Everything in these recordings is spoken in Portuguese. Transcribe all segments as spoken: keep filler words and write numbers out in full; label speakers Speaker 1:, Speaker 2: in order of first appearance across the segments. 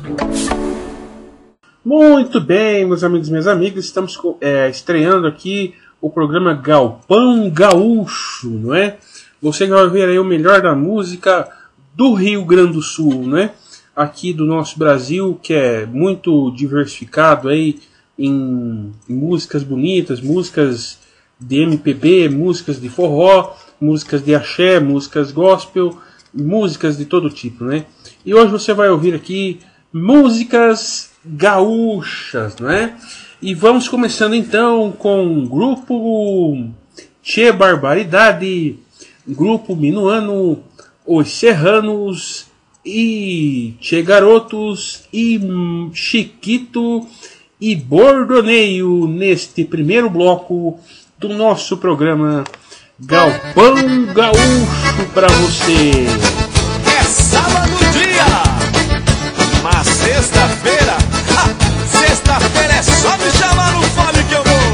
Speaker 1: Muito bem, meus amigos e minhas amigas, estamos é, estreando aqui o programa Galpão Gaúcho, não é? Você vai ver aí o melhor da música do Rio Grande do Sul, não é? Aqui do nosso Brasil, que é muito diversificado aí em, em músicas bonitas, músicas de M P B, músicas de forró, músicas de axé, músicas gospel, músicas de todo tipo, né? E hoje você vai ouvir aqui músicas gaúchas, não é? E vamos começando então com o grupo Tchê Barbaridade, grupo minuano, Os Serranos e Tchê Garotos e Chiquito e Bordoneio neste primeiro bloco do nosso programa Galpão Gaúcho para você.
Speaker 2: É sábado dia, mas sexta-feira, ah, sexta-feira é só me chamar no fole que eu vou.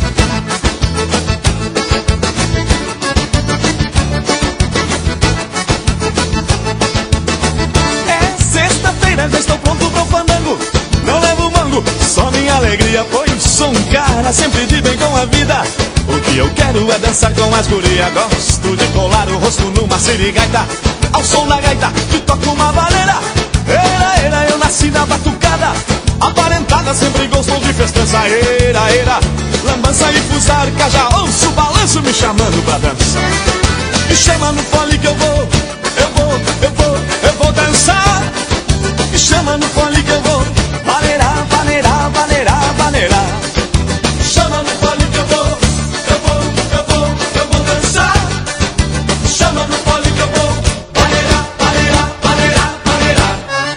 Speaker 2: É sexta-feira, já estou pronto pro fandango. Não levo mango, só minha alegria, pois sou um cara sempre de bem com a vida. O que eu quero é dançar com as gurias. Gosto de colar o rosto numa sirigaita, ao som da gaita que toca uma vaneira. Era, era, eu nasci na batucada, aparentada, sempre gostou de festança. Era, era, lambança e fusarca, já ouço o balanço me chamando pra dançar. Me chama no fole que eu vou, eu vou, eu vou, eu vou dançar. Me chama no fole que eu vou, vaneira, vaneira, vaneira, vaneira. Chama no fole que eu vou, eu vou, eu vou, eu vou dançar. Chama no fole que eu vou, vaneira, vaneira, vaneira, vaneira.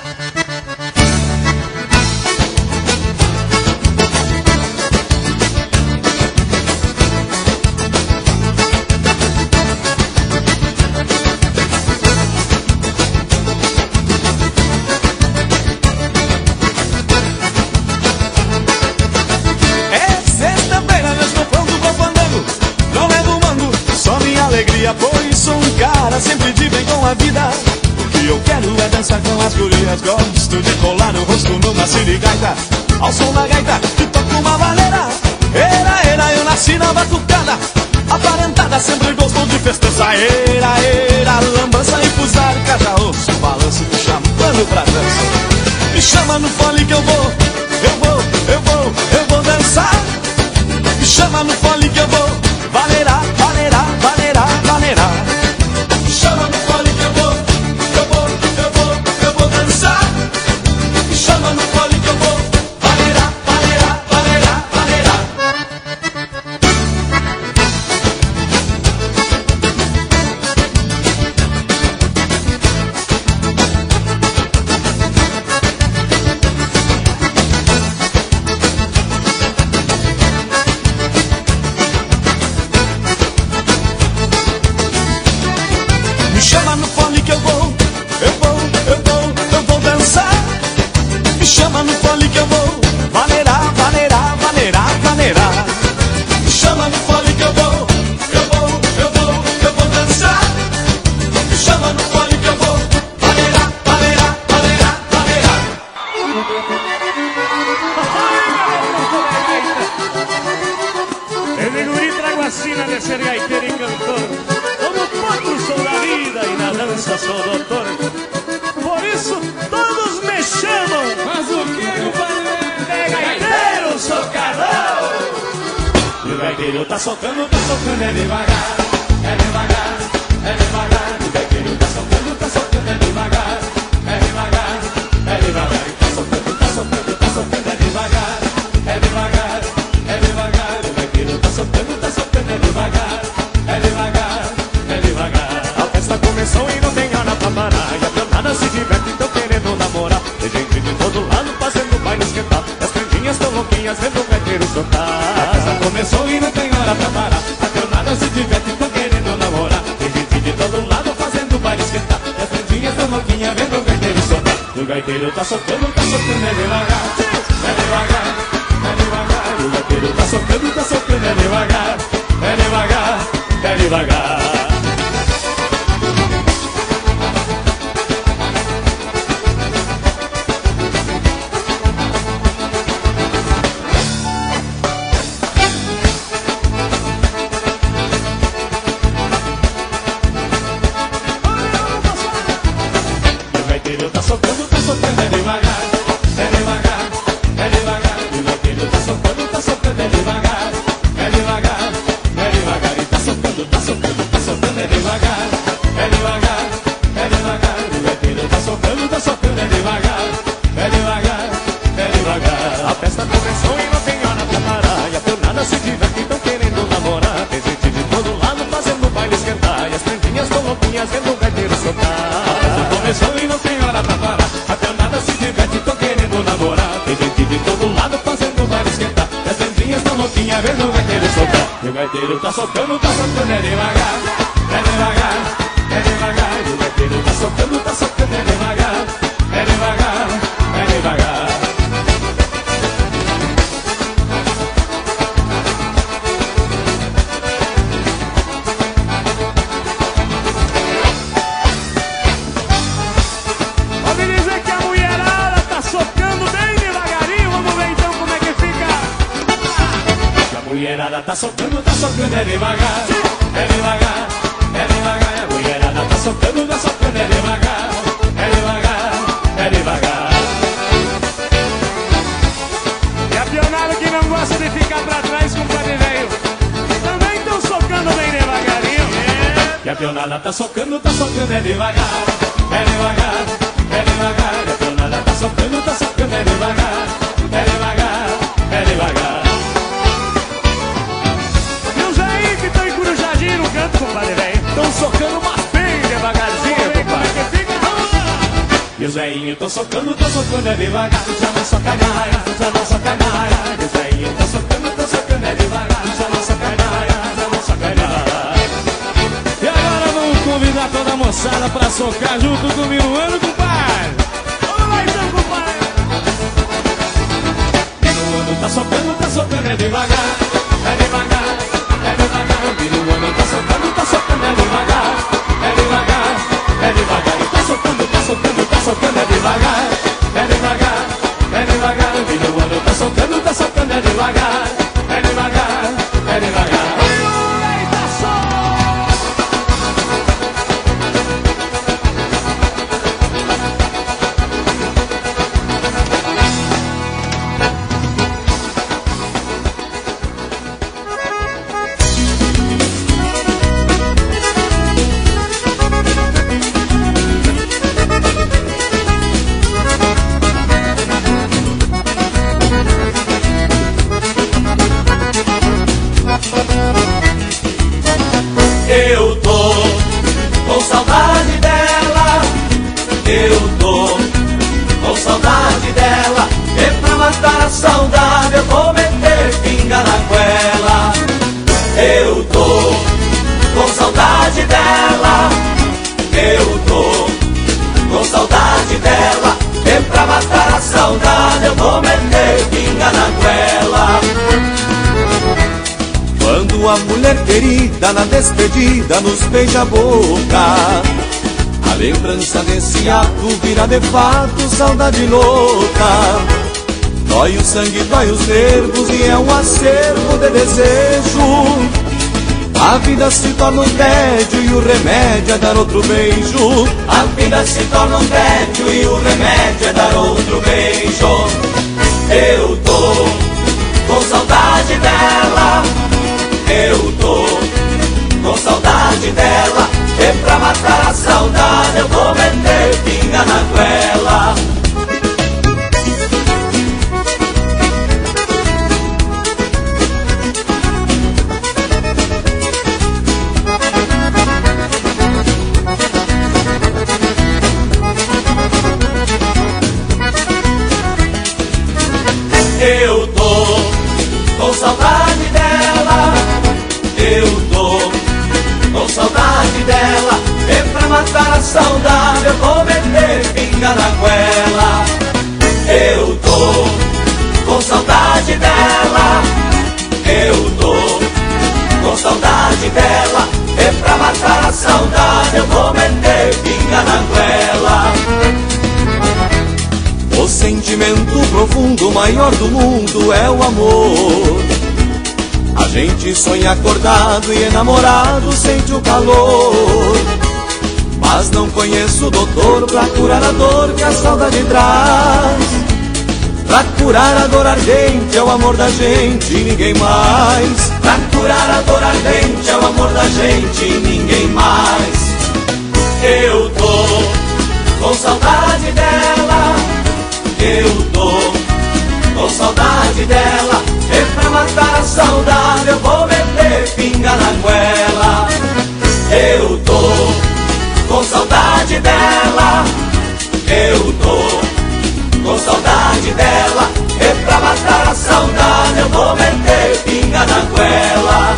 Speaker 2: Pois sou um cara sempre de bem com a vida. O que eu quero é dançar com as gurias. Gosto de colar o rosto numa sirigaita, ao som da gaita que toca uma vaneira. Era, era, eu nasci na batucada, aparentada, sempre gostou de festança. Era, era, lambança e fusarca, já ouço o balanço me chamando pra dança. Me chama no fole que eu vou, eu vou, eu vou, eu vou dançar. Me chama no fole que eu vou, vaneira, vaneira, vaneira, vaneira. Me chama no fole que eu vou, eu vou, eu vou, eu vou dançar. Me chama no fole que eu vou, vaneira, vaneira, vaneira, vaneira. Me chama no fole que eu vou, eu vou, eu vou, eu vou dançar. Me chama no fole que eu vou, vaneira, vaneira, vaneira, vaneira. Me chama no fole que eu vou, eu vou, eu vou, eu vou dançar. Me chama no fole que eu vou, vaneira, vaneira, vaneira, vaneira.
Speaker 3: Eu de guri trago a sina de ser gaiteiro e cantor. Como potro sou da vida e na dança sou doutor. Por isso todos me chamam.
Speaker 4: Mas o que, compadre?
Speaker 3: De gaiteiro socador.
Speaker 4: E o gaiteiro tá socando, tá socando, é devagar. É devagar, é devagar. O gaiteiro tá socando, tá socando, é devagar. É devagar, é devagar. Tá socando, tá socando, tá socando, é devagar. É devagar, é devagar. O gaiteiro tá socando, tá socando, é devagar. É devagar, é devagar.
Speaker 3: A festa começou e não tem hora pra parar. E a cantada se diverte, tão querendo namorar. Tem gente de todo lado fazendo baile esquentar. E as prendinhas tão louquinhas vendo o gaiteiro soltar.
Speaker 4: A festa começou e não tem hora pra parar. A cantada se diverte, tão querendo namorar. Tem gente de todo lado fazendo baile esquentar. E as prendinhas tão louquinhas vendo o gaiteiro soltar.
Speaker 3: O gaiteiro tá socando, tá socando, é devagar.
Speaker 4: É devagar, é devagar.
Speaker 3: O gaiteiro tá socando, tá socando, é devagar.
Speaker 4: É devagar,
Speaker 3: É devagar. gaiteiro tá socando, tá socando, é devagar, é devagar, é devagar. O gaiteiro tá socando, tá socando, é devagar, é devagar, é devagar. E tá socando, tá socando, tá socando, é devagar, é devagar, é devagar. O gaiteiro tá socando, tá socando, é devagar, é devagar, é devagar. A festa começou e não tem hora pra parar. E a pionada se diverte, tão querendo namorar. Tem gente de todo lado fazendo o baile esquentar. E as prendinhas tão louquinhas vendo o gaiteiro socar. A festa começou e não tem hora pra parar. A pionada se diverte, tão querendo namorar. Tem gente de todo lado fazendo o baile esquentar. E as prendinhas tão louquinhas vendo o gaiteiro socar. E o gaiteiro tá socando, tá socando, é devagar, é devagar, é devagar. E o gaiteiro tá socando, tá socando, é devagar, é devagar, é devagar. Pode dizer que a mulherada tá socando bem devagarinho. Vamos ver então como é que fica. A mulherada tá socando, tá socando, é devagar, é devagar, é devagar. A mulherada tá socando, tá socando, é devagar, é devagar, é devagar. E a pionada que não gosta de ficar pra trás com o padre velho também tão socando bem devagarinho. E a pionada tá socando, tá socando, é devagar, é devagar, é devagar. E a pionada tá socando, tá socando, é devagar, é devagar, é devagar. E os aí que estão encorujadinhos no canto, compadre velho, tão socando, mas bem devagarzinho, compadre. E os velhinhos tão socando, tão socando, é devagar. Já não sacanagem, já não sacanagem. E os velhinhos tão socando, tão socando, é devagar. Já não sacanagem, já não sacanagem. E agora vamos convidar toda a moçada pra socar junto com o Minuano, compadre. Vamos lá então, compadre. Minuano tá socando, tá socando, é devagar, é devagar, é devagar. O Minuano tá socando, tá socando, é devagar, é devagar, é devagar. E tá socando, tá socando, tá socando, é devagar, é devagar, é devagar. O Minuano tá socando, tá socando, é devagar, é devagar, é devagar.
Speaker 2: Eu tô com saudade dela, eu tô com saudade dela. E pra matar a saudade eu vou meter pinga na goela. Eu tô com saudade dela, eu tô com saudade dela. E pra matar a saudade eu vou meter pinga na goela. Quando a mulher querida na despedida nos beija a boca, a lembrança desse ato vira de fato saudade louca. Dói o sangue, dói os nervos e é um acervo de desejo. A vida se torna um tédio e o remédio é dar outro beijo. A vida se torna um tédio e o remédio é dar outro beijo. Eu tô com saudade dela, eu tô com saudade dela. E pra matar a saudade eu vou meter pinga na goela. Eu tô com saudade dela, eu tô com saudade dela. E pra matar a saudade eu vou meter pinga na goela. Eu tô com saudade dela, eu tô com saudade dela. E pra matar a saudade eu vou meter pinga na goela. O sentimento profundo maior do mundo é o amor. A gente sonha acordado e enamorado sente o calor. mas não conheço o doutor pra curar a dor que a saudade traz. Pra curar a dor ardente é o amor da gente e ninguém mais. Pra curar a dor ardente é o amor da gente e ninguém mais. Eu tô com saudade dela, eu tô com saudade dela. E pra matar a saudade eu vou meter pinga na goela. Eu tô com saudade dela, eu tô com saudade dela. E pra matar a saudade eu vou meter pinga na goela.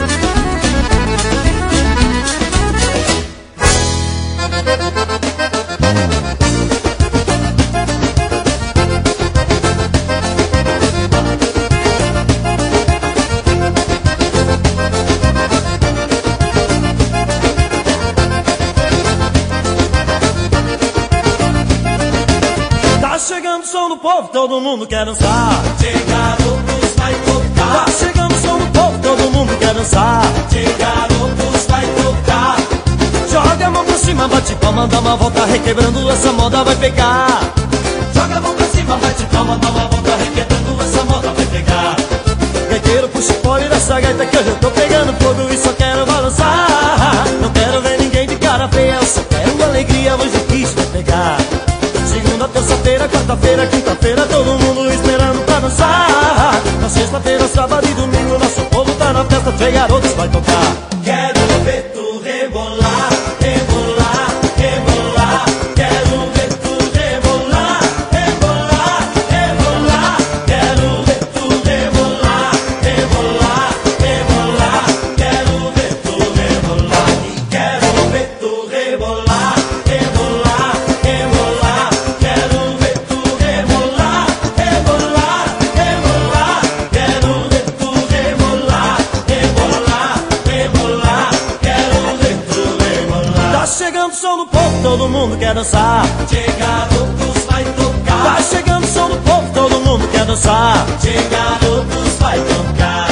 Speaker 3: Chegando o som do povo, todo mundo quer dançar.
Speaker 2: Garotos vai tocar.
Speaker 3: Tá chegando o som do povo, todo mundo quer dançar.
Speaker 2: Garotos vai tocar.
Speaker 3: Joga a mão pra cima, bate palma, dá uma volta, requebrando, essa moda vai pegar.
Speaker 2: Joga a mão pra cima, bate palma, dá uma volta, requebrando, essa moda vai pegar.
Speaker 3: Gaiteiro, puxa o pole dessa gaita que hoje eu tô pegando fogo e só quero balançar. Não quero ver ninguém de cara feia, eu só quero alegria, hoje o bicho vai pegar. Segunda, terça-feira, quarta-feira, quinta-feira, todo mundo esperando pra dançar. Na sexta-feira, sábado e domingo, nosso povo tá na festa, Três Garotos vai tocar.
Speaker 2: Quero ver tu rebolar, rebolar, rebolar. Quero ver tu rebolar, rebolar, rebolar. Quero ver tu rebolar, rebolar, rebolar. Quero ver tu rebolar e quero ver tu rebolar, rebolar, rebolar. Quero ver tu rebolar, rebolar, rebolar. Quero ver tu rebolar, rebolar, rebolar. Quero ver tu rebolar.
Speaker 3: Tá chegando o som do povo, todo mundo quer dançar.
Speaker 2: Garotos vai tocar.
Speaker 3: Tá chegando o som do povo, todo mundo quer dançar.
Speaker 2: Garotos vai tocar.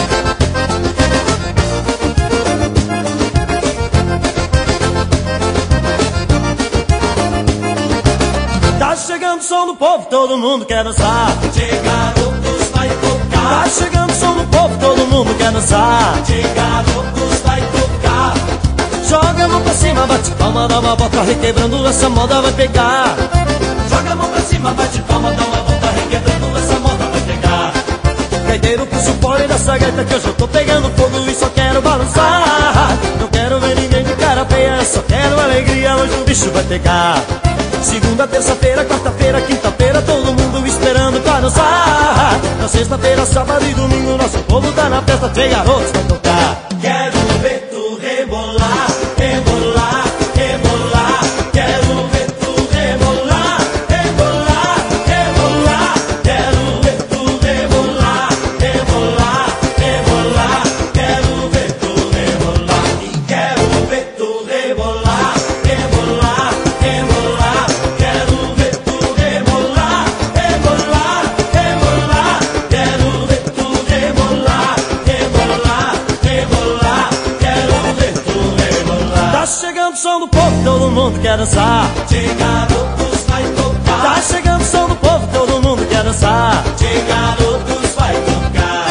Speaker 3: Tá chegando o som do povo, todo mundo quer dançar.
Speaker 2: Garotos vai tocar.
Speaker 3: Tá chegando o som do povo, todo mundo quer dançar.
Speaker 2: Garotos vai tocar.
Speaker 3: Joga a mão pra cima, bate palma, dá uma volta, requebrando, essa moda vai pegar.
Speaker 2: Joga a mão pra cima, bate palma, dá uma volta, requebrando, essa moda vai pegar.
Speaker 3: Gaiteiro, puxa o pole dessa gaita que hoje eu tô pegando fogo e só quero balançar. Não quero ver ninguém de cara feia, eu só quero alegria, hoje o bicho vai pegar. Segunda, terça-feira, quarta-feira, quinta-feira, todo mundo esperando pra dançar. Na sexta-feira, sábado e domingo, nosso povo tá na festa, Três Garotos vai tocar.
Speaker 2: Quero ver tu rebolar, rebolar, rebolar. Quero ver tu rebolar, rebolar, rebolar. Quero ver tu rebolar, rebolar, rebolar. Quero ver tu rebolar e quero ver tu rebolar, rebolar, rebolar. Quero ver tu rebolar, rebolar, rebolar. Quero ver tu rebolar, rebolar, rebolar. Quero ver tu rebolar.
Speaker 3: Tá chegando o som do povo, todo mundo quer dançar.
Speaker 2: Garotos vai tocar.
Speaker 3: Tá chegando o som do povo, todo mundo quer dançar.
Speaker 2: Garotos vai tocar.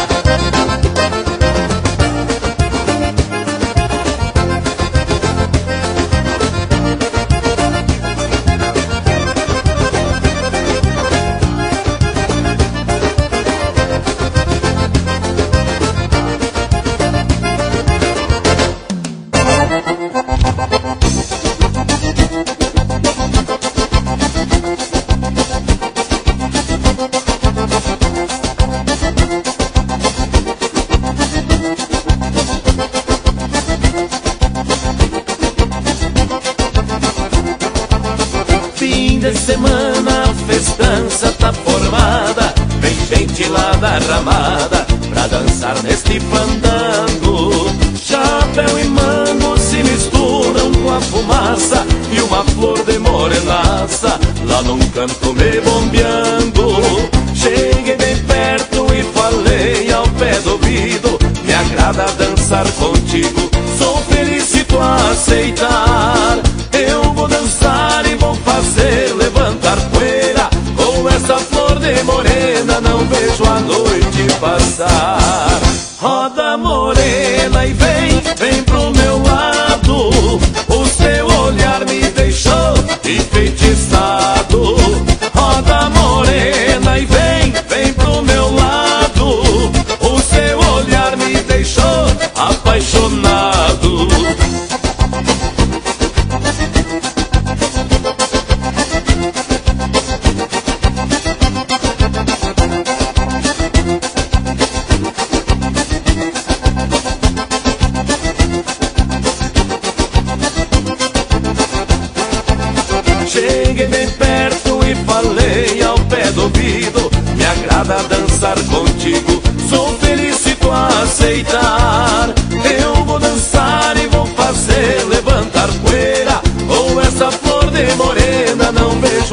Speaker 3: Fim de semana, a festança tá formada. Vem gente lá da ramada pra dançar neste fandango. Chapéu e mango se misturam com a fumaça e uma flor de morenaça lá num canto me bombeando. Cheguei bem perto e falei ao pé do ouvido: me agrada dançar contigo, sou feliz se tu aceitar.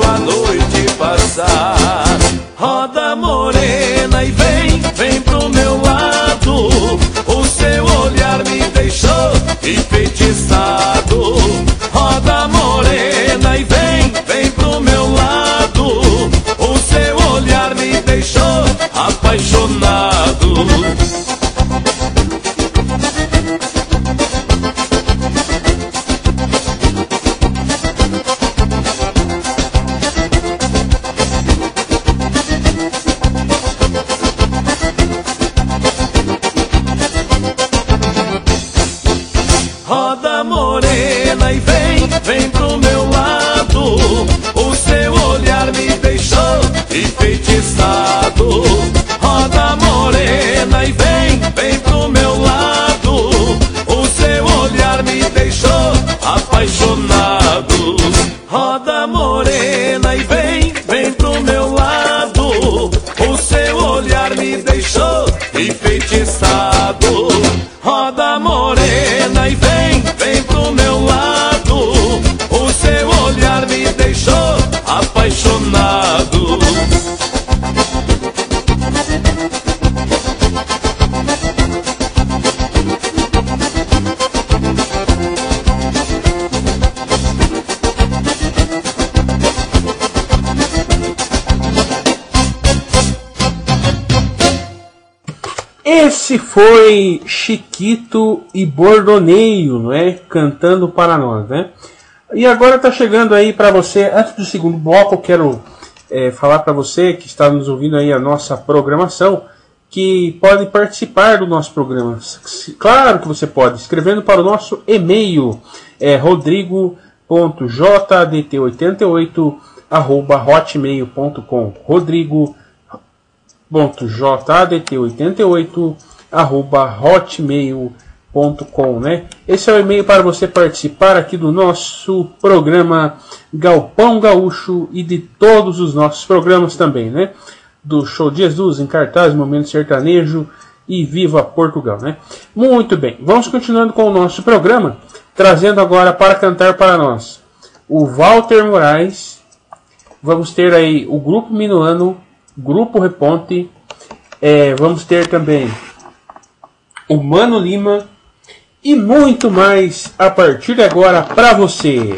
Speaker 2: a noite passar. Roda morena e vem, vem pro meu lado. O seu olhar me deixou enfeitiçado. Roda morena e vem, vem pro meu lado. O seu olhar me deixou apaixonado. Roda morena e vem, vem pro meu lado. O seu olhar me deixou enfeitiçado. Roda morena e vem, vem pro meu lado. O seu olhar me deixou apaixonado. Roda morena e vem, vem pro meu lado. O seu olhar me deixou enfeitiçado. Roda morena e vem, vem pro meu lado. O seu olhar me deixou apaixonado.
Speaker 1: Esse foi Chiquito e Bordoneio, não é? Cantando para nós, né? E agora tá chegando aí para você, antes do segundo bloco, eu quero é, falar para você que está nos ouvindo aí a nossa programação, que pode participar do nosso programa. Claro que você pode, escrevendo para o nosso e-mail, é rodrigo ponto j d t oitenta e oito arroba hotmail ponto com. Rodrigo ponto j d t oitenta e oito arroba hotmail ponto com, né? Esse é o e-mail para você participar aqui do nosso programa Galpão Gaúcho e de todos os nossos programas também, né? Do Show de Jesus, Em Cartaz, Momento Sertanejo e Viva Portugal, né? Muito bem, vamos continuando com o nosso programa, trazendo agora para cantar para nós o Walter Moraes. Vamos ter aí o Grupo Minuano, Grupo Reponte, é, vamos ter também o Mano Lima e muito mais a partir de agora para você.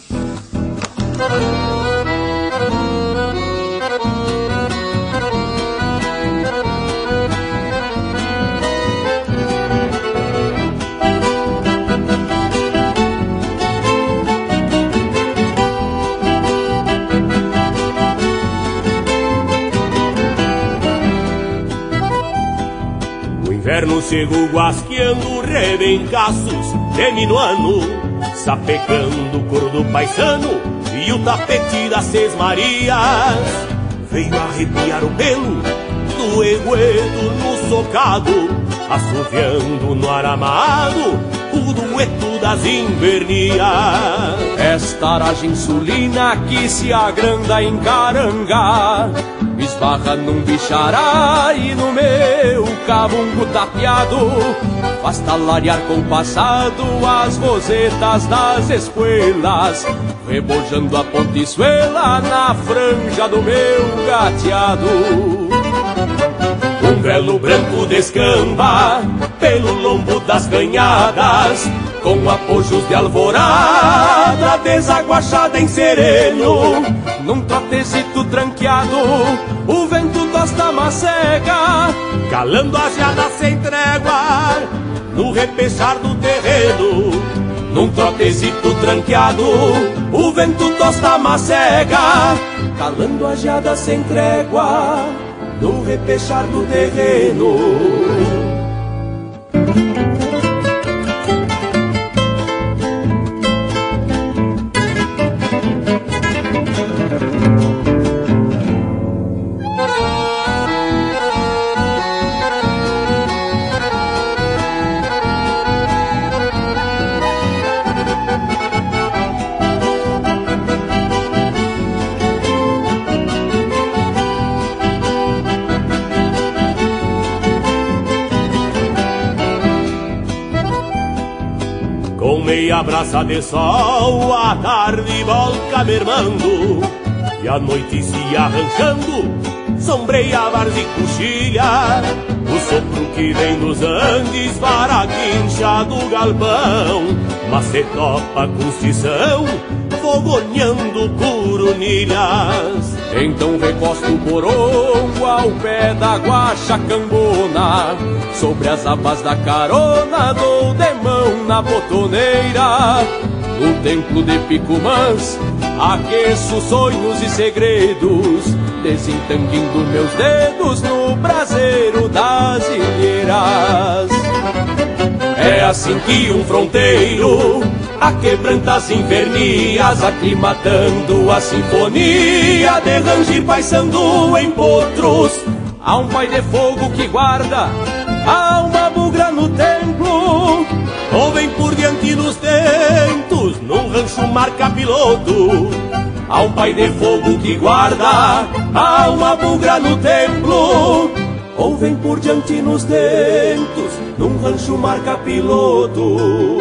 Speaker 5: Inverno cego guasqueando rebencaços de minuano, sapecando o coro do paisano e o tapete das seis marias. Veio arrepiar o pelo do eguedo no socado, assoviando no aramado o dueto das invernias.
Speaker 6: Esta araja insulina que se agranda em caranga esbarra num bichará e no meu cabungo tapeado faz talarear compassado as rosetas das espuelas, rebojando a pontiçuela na franja do meu gateado.
Speaker 5: Um velo branco descamba pelo lombo das canhadas, com apojos de alvorada desaguachada em sereno.
Speaker 6: Num trotezito tranqueado, o vento tosta macega,
Speaker 5: calando a geada sem trégua no repechar do terreno.
Speaker 6: Num trotezito tranqueado, o vento tosta macega, calando a geada sem trégua no repechar do terreno.
Speaker 5: Meia braça de sol, a tarde volta mermando, E a noite se arrancando sombreia várzea e coxilha, o sopro que vem dos Andes para a guincha do galpão, mas se topa com tição, fogoneando coronilhas.
Speaker 6: Então recosto o porongo ao pé da guaxa cambona, sobre as abas da carona dou de mão na botoneira. No templo de Picumãs aqueço sonhos e segredos, desentanguindo meus dedos no braseiro das ilheiras. É assim que um fronteiro aquebranta as invernias, aclimatando a sinfonia de rangir paisando em potros. Há um pai de fogo que guarda há uma bugra no templo,
Speaker 5: ou vem por diante dos tentos num rancho marca piloto.
Speaker 6: Há um pai de fogo que guarda há uma bugra no templo, ou vem por diante nos dentos num rancho marca piloto.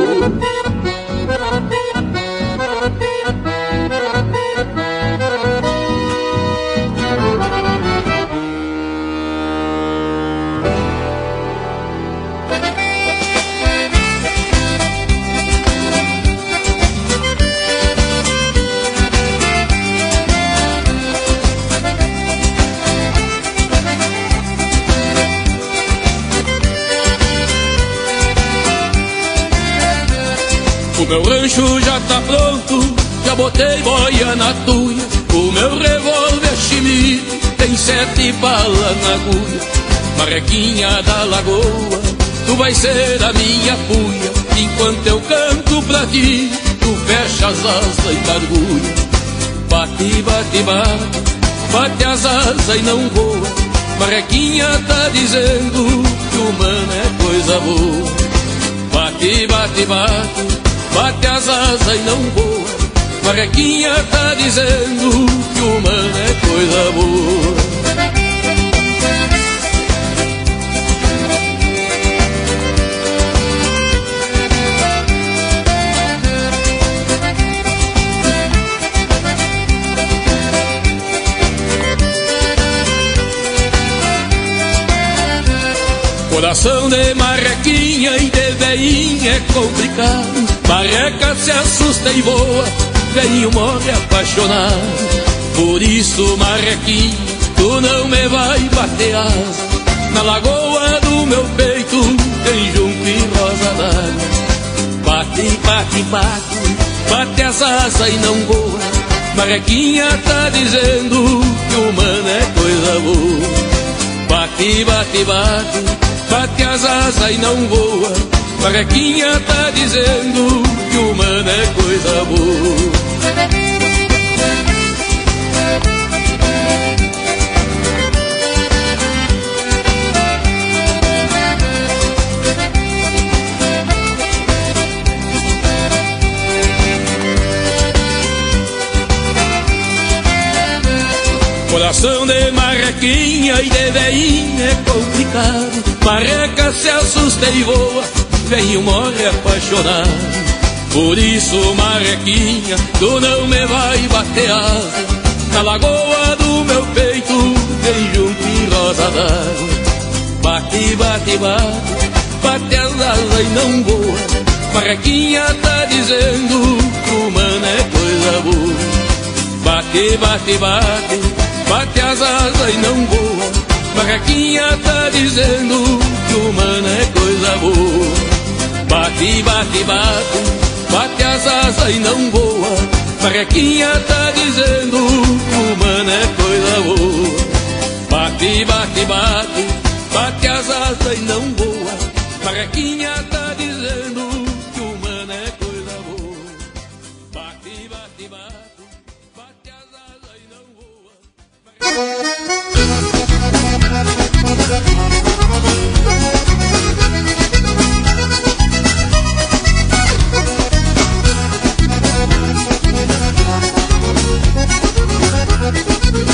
Speaker 7: O meu rancho já tá pronto, já botei boia na tuia. O meu revólver chimido tem sete balas na agulha. Marrequinha da lagoa, tu vai ser a minha puia. Enquanto eu canto pra ti, tu fecha as asas e mergulha. Bate, bate, bate, bate as asas e não voa. Marrequinha tá dizendo que o mano é coisa boa. Bate, bate, bate, bate as asas e não voa. Marrequinha tá dizendo que o mano é coisa boa. Coração de marrequinha e de veinha é complicado. Marreca se assusta e voa, velho morre apaixonado. Por isso, marrequinha, tu não me vai bater asa. Na lagoa do meu peito tem junco e rosa d'água. Bate, bate, bate, bate as asas e não voa. Marrequinha tá dizendo que o mano é coisa boa. Bate, bate, bate, bate as asas e não voa. Marrequinha tá dizendo que o mano é coisa boa. Coração de marrequinha e de veinha é complicado. Marreca se assusta e voa, velho morre apaixonado. Por isso, marrequinha, tu não me vai bater asa. Na lagoa do meu peito tem junco e rosa d'água. Bate, bate, bate, bate as asas e não voa. Marrequinha tá dizendo que o mano é coisa boa. Bate, bate, bate, bate as asas e não voa. Marrequinha tá dizendo que o mano é coisa boa. Bate, bate, bate, bate as asas e não voa. Marrequinha tá dizendo que o mano é coisa boa. Bate, bate, bate, bate as asas e não voa. Marrequinha tá dizendo que o mano é coisa boa. Bate, bate, bate, bate as asas e não voa.
Speaker 8: Marrequinha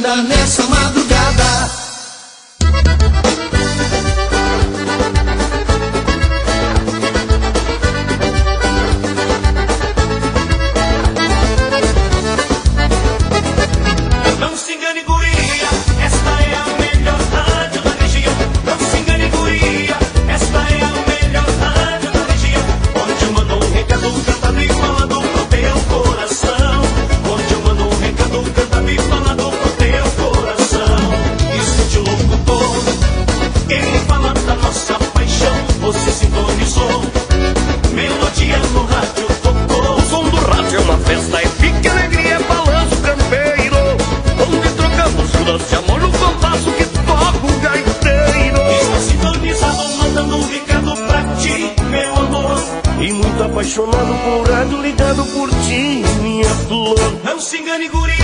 Speaker 8: acorda nessa madrugada.
Speaker 2: Não se engane, guria, esta é a melhor rádio da região. Não se engane, guria, esta é a melhor rádio da região. Onde eu mando um recado cantado e falado pro teu coração. Onde eu mando um recado cantado e falado pro teu coração. Escute o locutor, ele fala da nossa paixão. Você sintonizou, melodia no rádio tocou.
Speaker 5: O som do rádio é uma festa, é pique, alegria, é balanço campeiro. Onde trocamos juras de amor no compasso que toca o gaiteiro.
Speaker 2: Está sintonizado, mandando um recado pra ti, meu amor.
Speaker 5: E muito apaixonado por rádio, ligado por ti, minha flor.
Speaker 2: Não se engane, guria.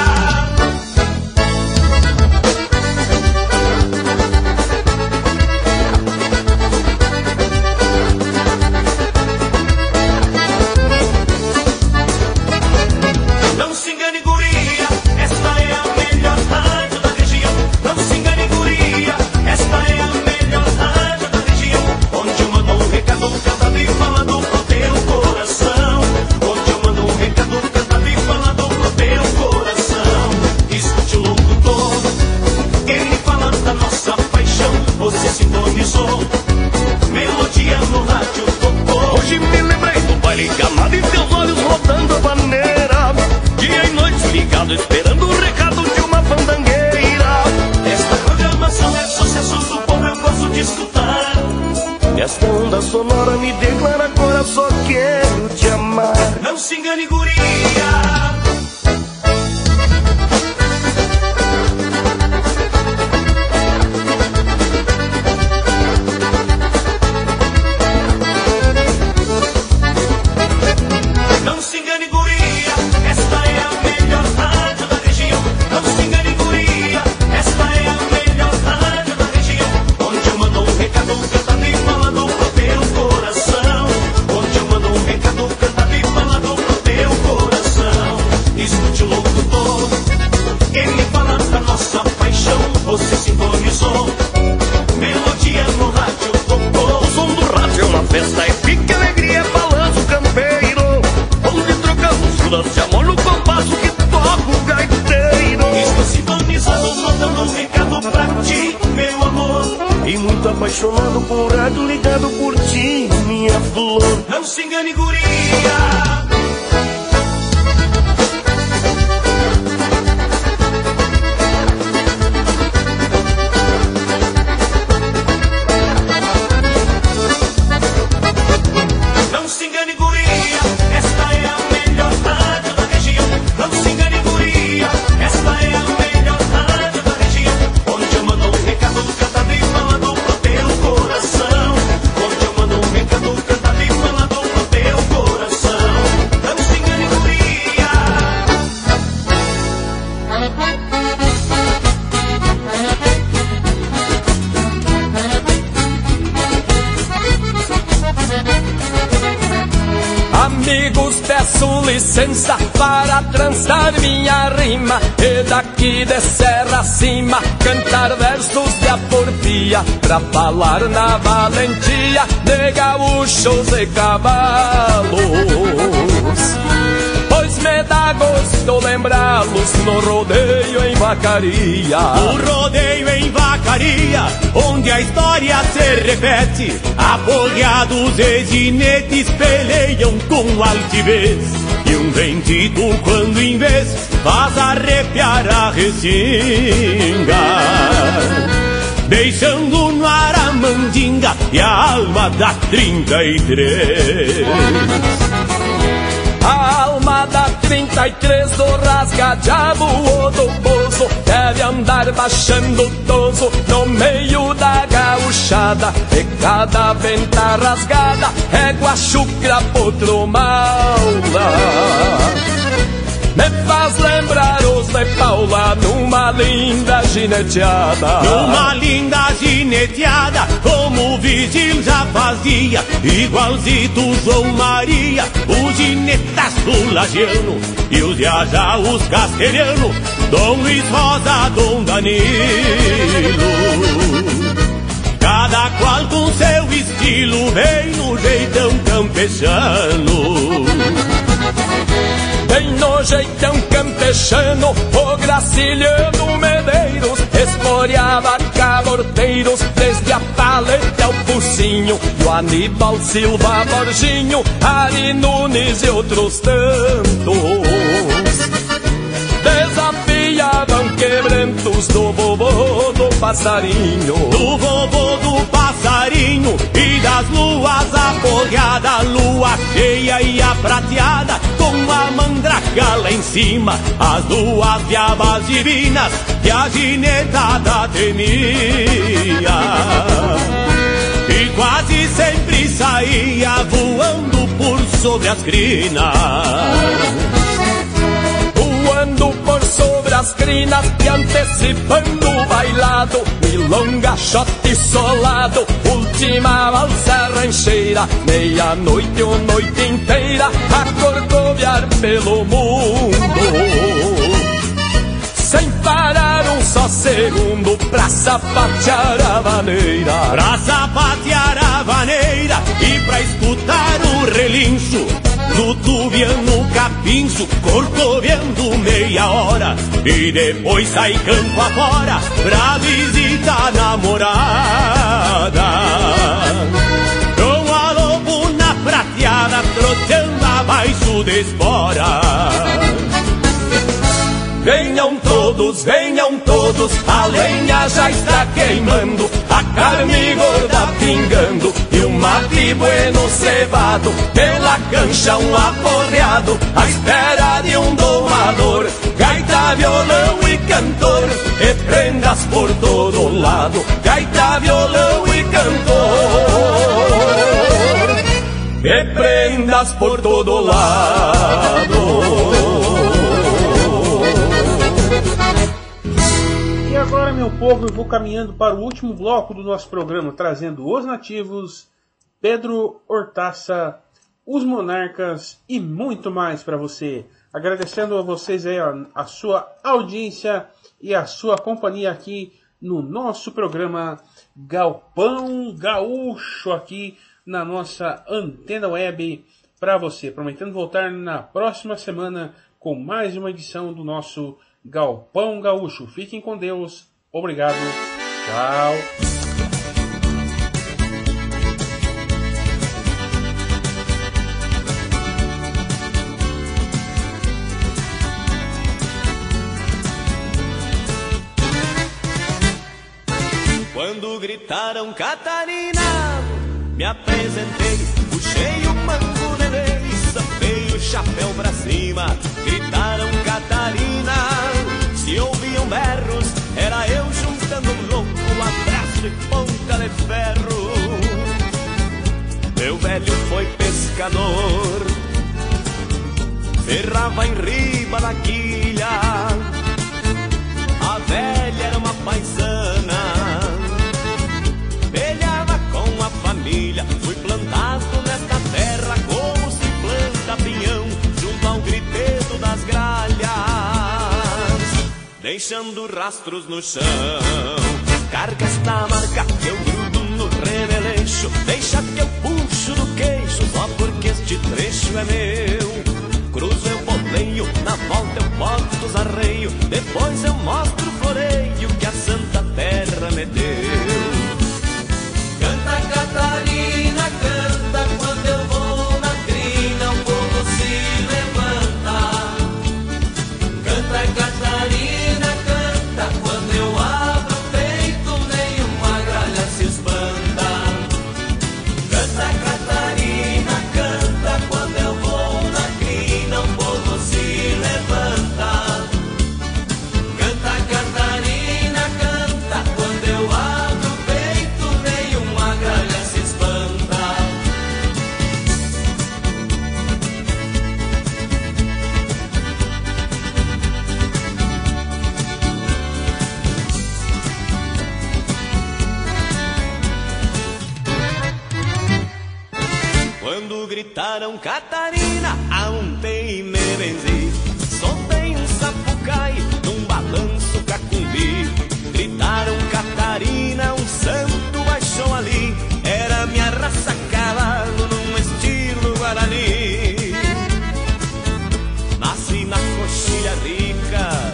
Speaker 2: Não se engane, guria, esta é a melhor rádio da região. Não se engane, guria, esta é a melhor rádio da região. Onde eu mando um recado cantado e falado pro teu coração. Onde eu mando um recado cantado e falado pro teu coração. Escute o locutor, ele fala da nossa paixão. Você sintonizou, melodia no rádio tocou.
Speaker 5: Hoje me lembrei do baile gamado e teus olhos rodando a maneira. Dia e noite ligado, esperando o recado de uma fandangueira.
Speaker 2: Esta programação é sucesso do povo, eu gosto de escutar.
Speaker 5: Esta onda sonora me declara agora, só quero te amar.
Speaker 2: Não se engane, guria. Não se engane, guria, esta é a melhor rádio da região. Não se engane, guria, esta é a melhor rádio da região. Onde eu mando um recado cantado e falado pro teu coração. Onde eu mando um recado cantado e falado pro teu coração. Escute o locutor, ele fala da nossa paixão. Você sintonizou, melodia no rádio tocou.
Speaker 5: O som do rádio é uma festa, é pique, alegria, é balanço campeiro. Onde trocamos juras de amor no compasso que toca o gaiteiro.
Speaker 2: Estou sintonizado, mandando um recado pra ti, meu amor.
Speaker 5: E muito apaixonado por rádio, ligado por ti, minha flor.
Speaker 2: Não se engane, guria. Não se engane, guria, esta é a melhor rádio da região. Não se engane, guria, esta é a melhor rádio da região. Onde eu mando um recado cantado e falado pro teu coração. Onde eu mando um recado cantado e falado pro teu coração. Não se engane, guria.
Speaker 6: Amigos, peço licença para trançar minha rima e daqui de serra acima cantar versos de aporfia pra falar na valentia de gaúchos e cavalos. Pois me dá gosto lembrá-los no rodeio em Vacaria.
Speaker 5: O rodeio em Vacaria, onde a história se repete. Aporreados e ginetes peleiam com altivez. E um bendito quando em vez faz arrepiar a restinga, deixando no ar a mandinga e a alma da trinta e três.
Speaker 6: A alma da trinta e três do rasga-diabo ou do poço deve andar baixando o toso no meio da gauchada. E cada venta rasgada é guachucra potro maula. me faz lembrar os de Paula numa linda gineteada.
Speaker 5: Numa linda gineteada, como o Vigil já fazia, igualzito João Maria, o ginetaço lagiano e os viaja os castelhanos, Dom Luiz Rosa, Dom Danilo. Cada qual com seu estilo, vem no jeitão campechano.
Speaker 6: Bem no jeitão campechano, o Graciliano Medeiros esporeava caborteiros, desde a paleta ao focinho, e o Aníbal Silva Borginho, Ari Nunes e outros tantos desafiavam quebrantos do vovô do passarinho.
Speaker 5: Do vovô do passarinho e das luas aporreada, lua cheia e a prateada, com a mandraca lá em cima, as duas diabas divinas que a ginetada temia. E quase sempre saía voando por sobre as crinas, voando por sobre as crinas e antecipando o bailado, milonga, shot solado, última valsa rancheira, meia-noite ou noite inteira a corcoviar pelo mundo, sem parar um só segundo pra sapatear a vaneira. Pra sapatear a vaneira e pra escutar o relincho do tubiano capincho, corcoviando meia hora, e depois sai campo afora pra visitar a namorada, com a lobuna prateada trotando abaixo de espora.
Speaker 6: Venham todos, venham todos, a lenha já está queimando, a carne gorda pingando e um mate bueno cevado, pela cancha um aporreado, à espera de um domador, gaita, violão e cantor, e prendas por todo lado, gaita, violão e cantor, e prendas por todo lado.
Speaker 1: E agora, meu povo, eu vou caminhando para o último bloco do nosso programa, trazendo os nativos, Pedro Hortaça, os monarcas e muito mais para você. Agradecendo a vocês aí a, a sua audiência e a sua companhia aqui no nosso programa Galpão Gaúcho, aqui na nossa antena web para você. Prometendo voltar na próxima semana com mais uma edição do nosso Galpão Gaúcho. Fiquem com Deus. Obrigado. Tchau.
Speaker 2: Quando gritaram Catarina, me apresentei, puxei o mango de lei, sampei o chapéu pra cima. Gritaram Catarina, se ouviam berros, era eu juntando um ronco, um abraço e ponta de ferro. Meu velho foi pescador, ferrava em riba da quilha. A velha era uma paisana, velhava com a família. Fui plantado nesta terra como se planta pinhão, junto ao gritedo das gralhas, deixando rastros no chão. Carga esta marca que eu grudo no reveleixo, deixa que eu puxo do queixo, só porque este trecho é meu. Cruzo eu boleio, na volta eu boto os arreios, depois eu mostro o floreio que a Santa Terra me deu.
Speaker 3: Canta Catarina, canta, quando eu vou na crina o povo se levanta. Canta Catarina, canta, quando eu abro o peito nenhuma gralha se
Speaker 2: gritaram Catarina, aontei e me benzi. Soltei um sapucai num balanço cacumbi. Gritaram Catarina, um santo baixou ali. Era minha raça cavalo num estilo guarani. Nasci na coxilha rica,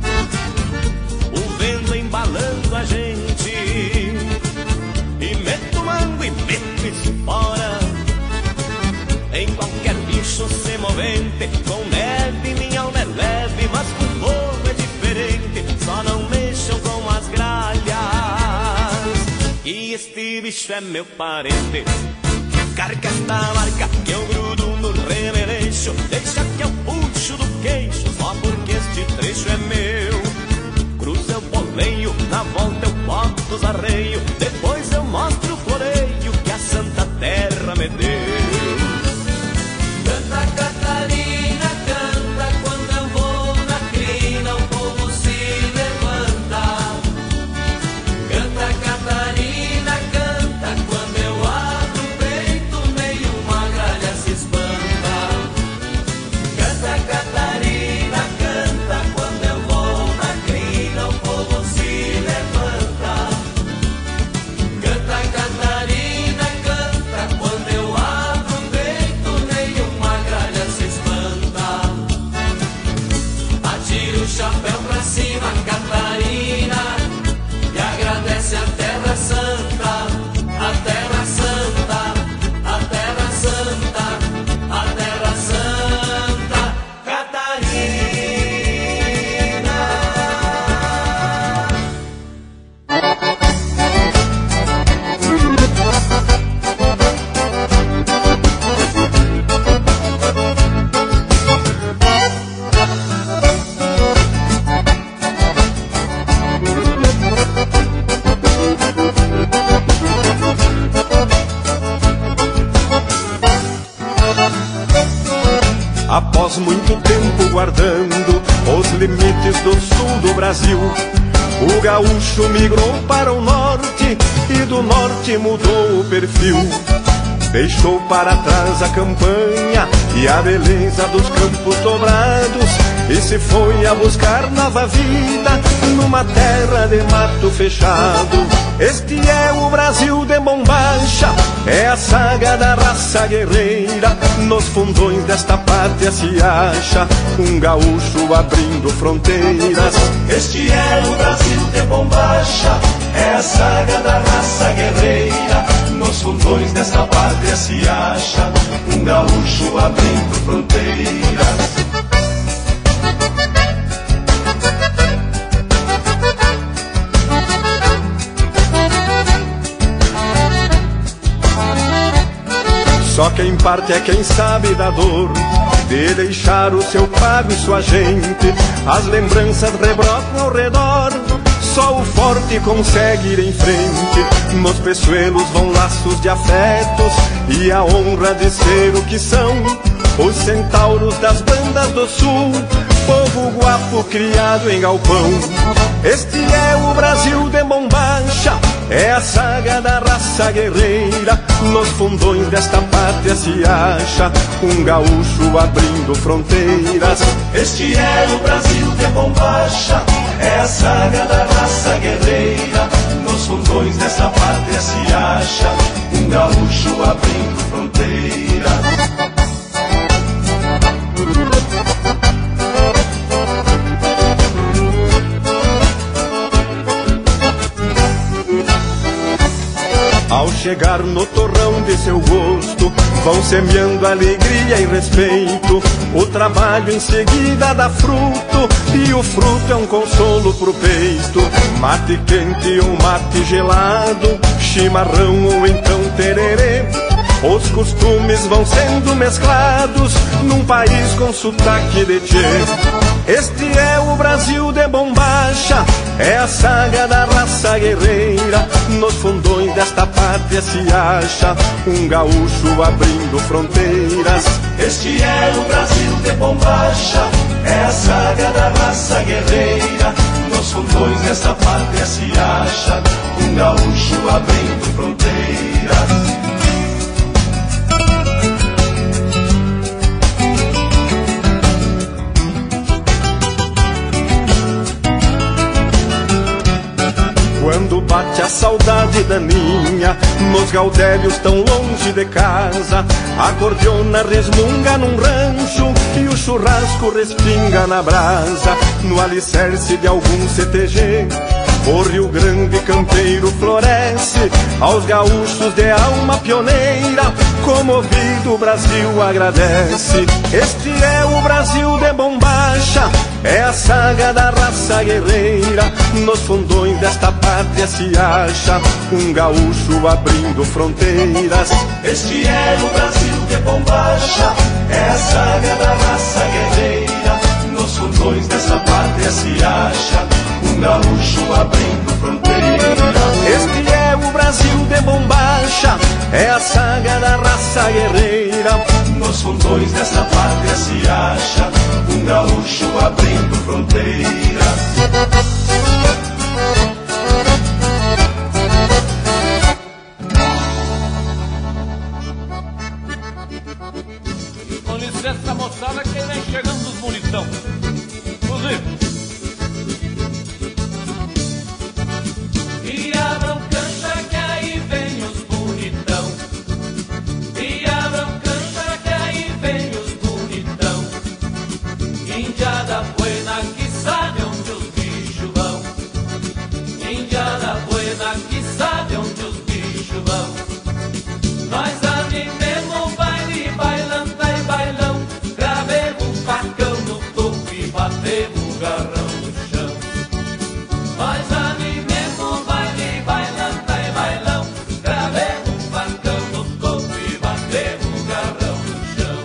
Speaker 2: o vento embalando a gente. E meto mango e meto espora em qualquer bicho semovente. Com neve minha alma é leve, mas com fogo é diferente. Só não mexam com as gralhas, e este bicho é meu parente. Carca esta marca que eu grudo no remeleixo. Deixa que eu puxo do queixo, só porque este trecho é meu. Cruzo eu boleio, na volta eu boto os arreios. Depois eu mostro o floreio que a Santa Terra me deu.
Speaker 3: Canta Catarina, canta, quando eu vou na crina o povo se levanta. Canta Catarina, canta, quando eu abro o peito nenhuma gralha se espanta. Canta Catarina, canta, quando eu vou na crina o povo se levanta. Canta Catarina, canta, quando eu abro o peito nenhuma gralha se espanta. Atira o chapéu pra cima, Catarina, e agradece a Terra Santa, a Terra Santa, a Terra Santa, a Terra Santa, Catarina.
Speaker 9: Após muito tempo guardando os limites do sul do Brasil, o gaúcho migrou para o norte e do norte mudou o perfil. Deixou para trás a campanha e a beleza dos campos dobrados e se foi a buscar nova vida numa terra de mato fechado. Este é o Brasil de bombacha, é a saga da raça guerreira. Nos fundões desta pátria se acha um gaúcho abrindo fronteiras.
Speaker 2: Este é o Brasil de bombacha, é a saga da raça guerreira. Nos fundões desta pátria se acha um gaúcho abrindo fronteiras.
Speaker 9: Só quem parte é quem sabe da dor de deixar o seu pago e sua gente. As lembranças rebrotam ao redor, só o forte consegue ir em frente. Nos peçoelos vão laços de afetos e a honra de ser o que são os centauros das bandas do sul, povo guapo criado em galpão. Este é o Brasil de bombacha, é a saga da raça guerreira. Nos fundões desta pátria se acha um gaúcho abrindo fronteiras.
Speaker 2: Este é o Brasil de bombacha, é a saga da raça guerreira. Nos fundões desta pátria se acha um gaúcho abrindo fronteiras.
Speaker 9: Ao chegar no torrão de seu gosto, vão semeando alegria e respeito. O trabalho em seguida dá fruto, e o fruto é um consolo pro peito. Mate quente ou mate gelado, chimarrão ou então tererê, os costumes vão sendo mesclados num país com sotaque de tchê. Este é o Brasil de bombacha, é a saga da raça guerreira. Nos fundões desta pátria se acha um gaúcho abrindo fronteiras.
Speaker 2: Este é o Brasil de bombacha, é a saga da raça guerreira. Nos fundões desta pátria se acha um gaúcho abrindo fronteiras.
Speaker 9: a saudade daninha nos gaudérios tão longe de casa. A cordiona resmunga num rancho e o churrasco respinga na brasa. No alicerce de algum C T G o Rio Grande campeiro floresce. Aos gaúchos de alma pioneira, comovido o Brasil agradece. Este é o Brasil de bombacha, é a saga da raça guerreira. Nos fundões desta pátria se acha um gaúcho abrindo fronteiras.
Speaker 2: Este é o Brasil de bombacha, é a saga da raça guerreira. Nos fundões desta pátria se acha um gaúcho abrindo fronteiras.
Speaker 9: Este é o Brasil de bombacha, é a saga da raça guerreira.
Speaker 2: Nos fundões desta pátria se acha um gaúcho abrindo fronteiras.
Speaker 10: Com licença, moçada, que vem chegando os bonitão. Inclusive.
Speaker 3: E abram cancha que aí vem os bonitão. E abram cancha que aí vem os bonitão. Indiada buena que sabe onde os bichos vão. Indiada buena que sabe onde os bichos vão. Nós animemos baile, bailanta e bailão. Gravemos um facão no topo e batemos o garrão no chão. Nós animemos baile, bailanta e bailão. Gravemos um facão no topo e batemos o garrão no chão.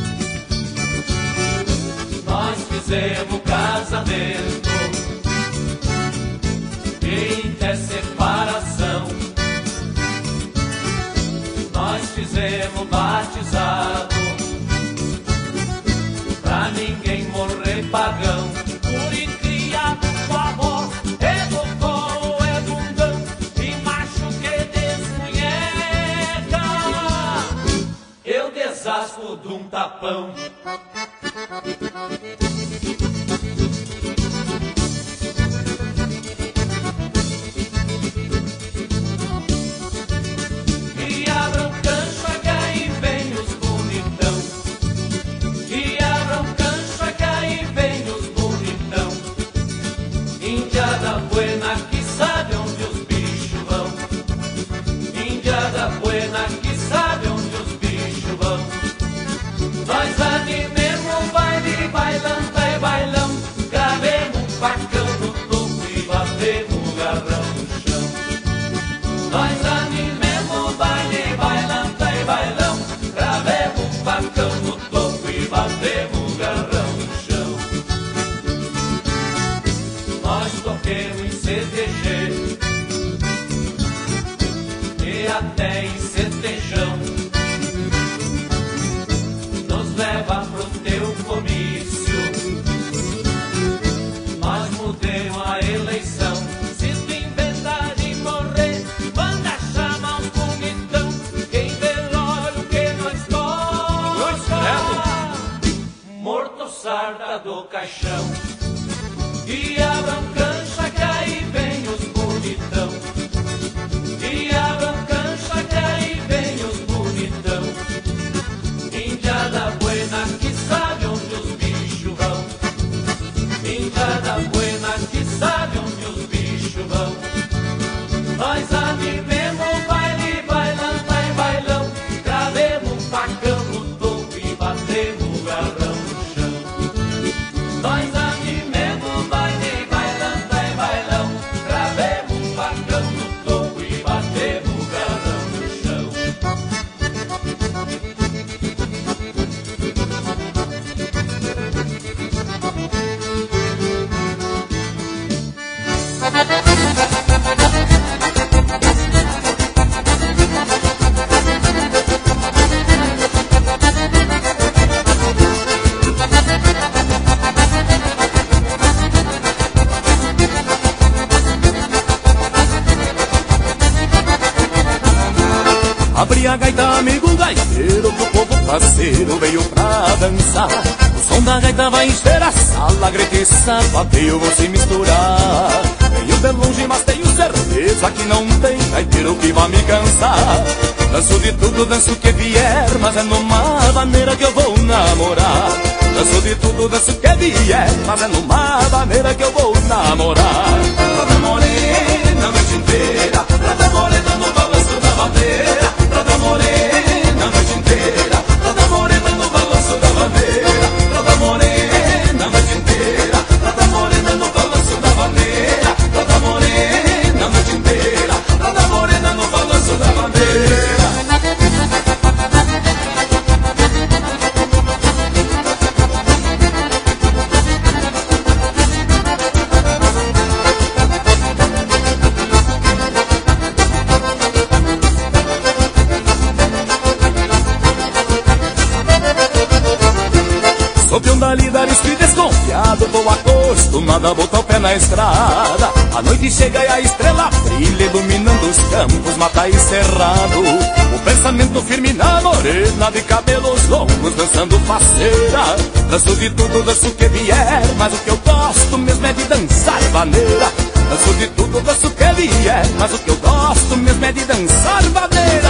Speaker 3: Nós fizemos casamento e até separação. Nós fizemos batizado pra ninguém morrer pagão. Por criado com avó, é bocó, é bundão e macho que desmunheca. Eu desasco de um tapão. E abram cancha que aí vem os bonitão. E abram cancha que aí vem os bonitão. Indiada buena que sabe onde os bichos vão. Indiada buena que sabe onde os bichos vão. Nós animemos baile, bailanta e bailão. Gravemos um facão no topo e batemos o garrão no chão. Nós animemos baile, bailanta e bailão. Gravemos um facão no topo e batemos o garrão no chão. Nós toquemos em C T G e até em Setejão. Nos leva pro teu comício. Nós mudemos a eleição. Se tu inventar de morrer, manda chamar os bonitão. Quem velório que nós toca, morto sarda do caixão. E abram cancha que aí vem os bonitão. E abram cancha que aí vem os bonitão. Indiada buena que sabe onde os bichos vão. Indiada buena que sabe onde os bichos vão. Nós animemos baile, bailanta e bailão. Gravemos um facão no topo e batemos o garrão no chão. Nós
Speaker 6: Abri a gaita, amigo gaiteiro, que o povo parceiro veio pra dançar. O som da gaita vai encher a sala, grita e sapateio, vou se misturar. Venho de longe, mas tenho certeza que não tem gaiteiro que vai me cansar. Danço de tudo, danço que vier, mas é numa maneira que eu vou namorar. Danço de tudo, danço que vier, mas é numa maneira que eu vou namorar. Prata morena a noite inteira, prata morena no balanço da bandeira. Prata morena a noite inteira, prata morena no balanço da bandeira. Prata morena a noite inteira, prata morena no balanço da bandeira. Prata morena a noite inteira, prata morena no balanço da bandeira. Sou peão da lida, e desconfiado, tô acostumado a botar o pé na estrada. A noite chega e a estrela brilha, iluminando os campos, mata e cerrado. O pensamento firme na morena, de cabelos longos, dançando faceira. Danço de tudo, danço que vier, mas o que eu gosto mesmo é de dançar vaneira. Danço de tudo, danço que vier, mas o que eu gosto mesmo é de dançar vaneira.